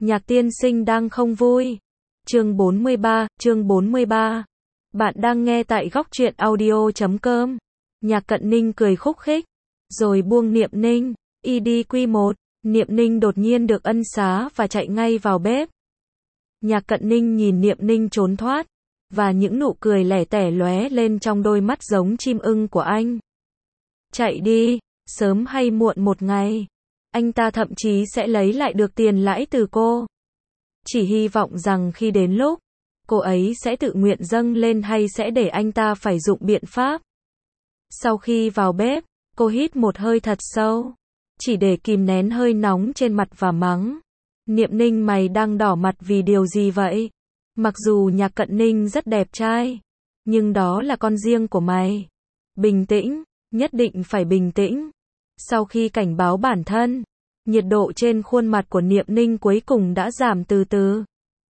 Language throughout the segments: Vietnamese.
Nhạc tiên sinh đang không vui. Chương 43. Bạn đang nghe tại góc truyện audio.com. Nhạc Cận Ninh cười khúc khích, rồi buông Niệm Ninh. IDQ1, Niệm Ninh đột nhiên được ân xá và chạy ngay vào bếp. Nhạc Cận Ninh nhìn Niệm Ninh trốn thoát, và những nụ cười lẻ tẻ lóe lên trong đôi mắt giống chim ưng của anh. Chạy đi, sớm hay muộn một ngày, anh ta thậm chí sẽ lấy lại được tiền lãi từ cô. Chỉ hy vọng rằng khi đến lúc, cô ấy sẽ tự nguyện dâng lên hay sẽ để anh ta phải dụng biện pháp. Sau khi vào bếp, cô hít một hơi thật sâu, chỉ để kìm nén hơi nóng trên mặt và mắng. Niệm Ninh, mày đang đỏ mặt vì điều gì vậy? Mặc dù Nhạc Cận Ninh rất đẹp trai, nhưng đó là con riêng của mày. Bình tĩnh, nhất định phải bình tĩnh. Sau khi cảnh báo bản thân, nhiệt độ trên khuôn mặt của Niệm Ninh cuối cùng đã giảm từ từ.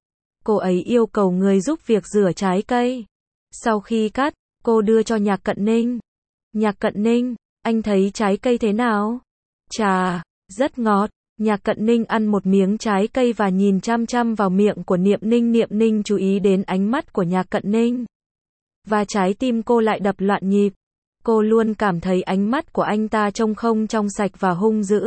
Cô ấy yêu cầu người giúp việc rửa trái cây. Sau khi cắt, cô đưa cho Nhạc Cận Ninh. Nhạc Cận Ninh, anh thấy trái cây thế nào? Chà, rất ngọt. Nhạc Cận Ninh ăn một miếng trái cây và nhìn chăm chăm vào miệng của Niệm Ninh. Niệm Ninh chú ý đến ánh mắt của Nhạc Cận Ninh, và trái tim cô lại đập loạn nhịp. Cô luôn cảm thấy ánh mắt của anh ta trông không trong sạch và hung dữ,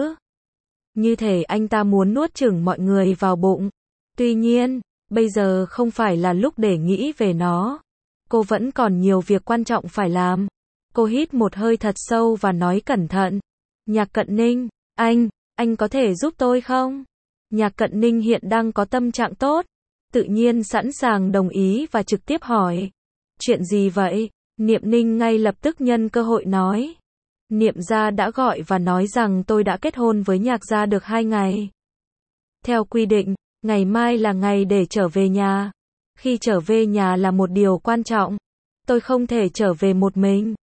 như thể anh ta muốn nuốt chửng mọi người vào bụng. Tuy nhiên, bây giờ không phải là lúc để nghĩ về nó. Cô vẫn còn nhiều việc quan trọng phải làm. Cô hít một hơi thật sâu và nói cẩn thận. Nhạc Cận Ninh, anh có thể giúp tôi không? Nhạc Cận Ninh hiện đang có tâm trạng tốt, tự nhiên sẵn sàng đồng ý và trực tiếp hỏi. Chuyện gì vậy? Niệm Ninh ngay lập tức nhân cơ hội nói. Niệm gia đã gọi và nói rằng tôi đã kết hôn với Nhạc gia được 2 ngày. Theo quy định, ngày mai là ngày để trở về nhà. Khi trở về nhà là một điều quan trọng. Tôi không thể trở về một mình.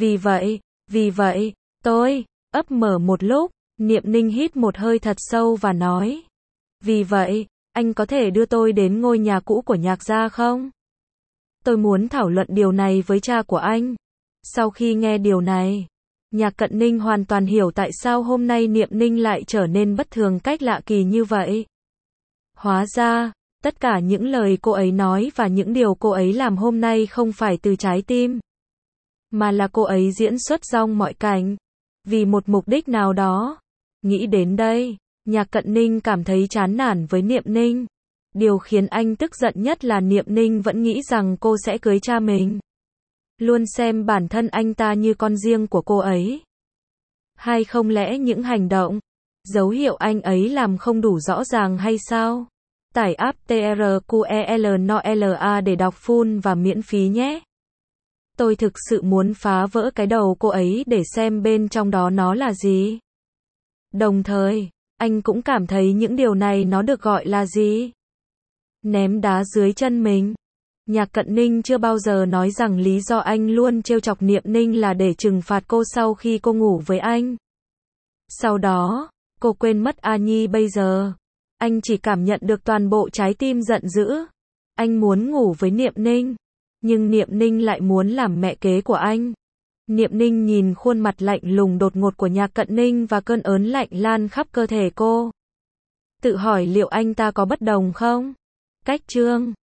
Vì vậy, tôi ấp mở một lúc. Niệm Ninh hít một hơi thật sâu và nói. Vì vậy, anh có thể đưa tôi đến ngôi nhà cũ của Nhạc gia không? Tôi muốn thảo luận điều này với cha của anh. Sau khi nghe điều này, Nhạc Cận Ninh hoàn toàn hiểu tại sao hôm nay Niệm Ninh lại trở nên bất thường cách lạ kỳ như vậy. Hóa ra, tất cả những lời cô ấy nói và những điều cô ấy làm hôm nay không phải từ trái tim, mà là cô ấy diễn xuất trong mọi cảnh, vì một mục đích nào đó. Nghĩ đến đây, Nhạc Cận Ninh cảm thấy chán nản với Niệm Ninh. Điều khiến anh tức giận nhất là Niệm Ninh vẫn nghĩ rằng cô sẽ cưới cha mình. Luôn xem bản thân anh ta như con riêng của cô ấy. Hay không lẽ những hành động, dấu hiệu anh ấy làm không đủ rõ ràng hay sao? Tải app TRQELNOLA để đọc full và miễn phí nhé. Tôi thực sự muốn phá vỡ cái đầu cô ấy để xem bên trong đó nó là gì. Đồng thời, anh cũng cảm thấy những điều này nó được gọi là gì? Ném đá dưới chân mình. Nhạc Cận Ninh chưa bao giờ nói rằng lý do anh luôn trêu chọc Niệm Ninh là để trừng phạt cô sau khi cô ngủ với anh. Sau đó, cô quên mất A Nhi bây giờ. Anh chỉ cảm nhận được toàn bộ trái tim giận dữ. Anh muốn ngủ với Niệm Ninh, nhưng Niệm Ninh lại muốn làm mẹ kế của anh. Niệm Ninh nhìn khuôn mặt lạnh lùng đột ngột của Nhạc Cận Ninh và cơn ớn lạnh lan khắp cơ thể cô. Tự hỏi liệu anh ta có bất đồng không? Cách chương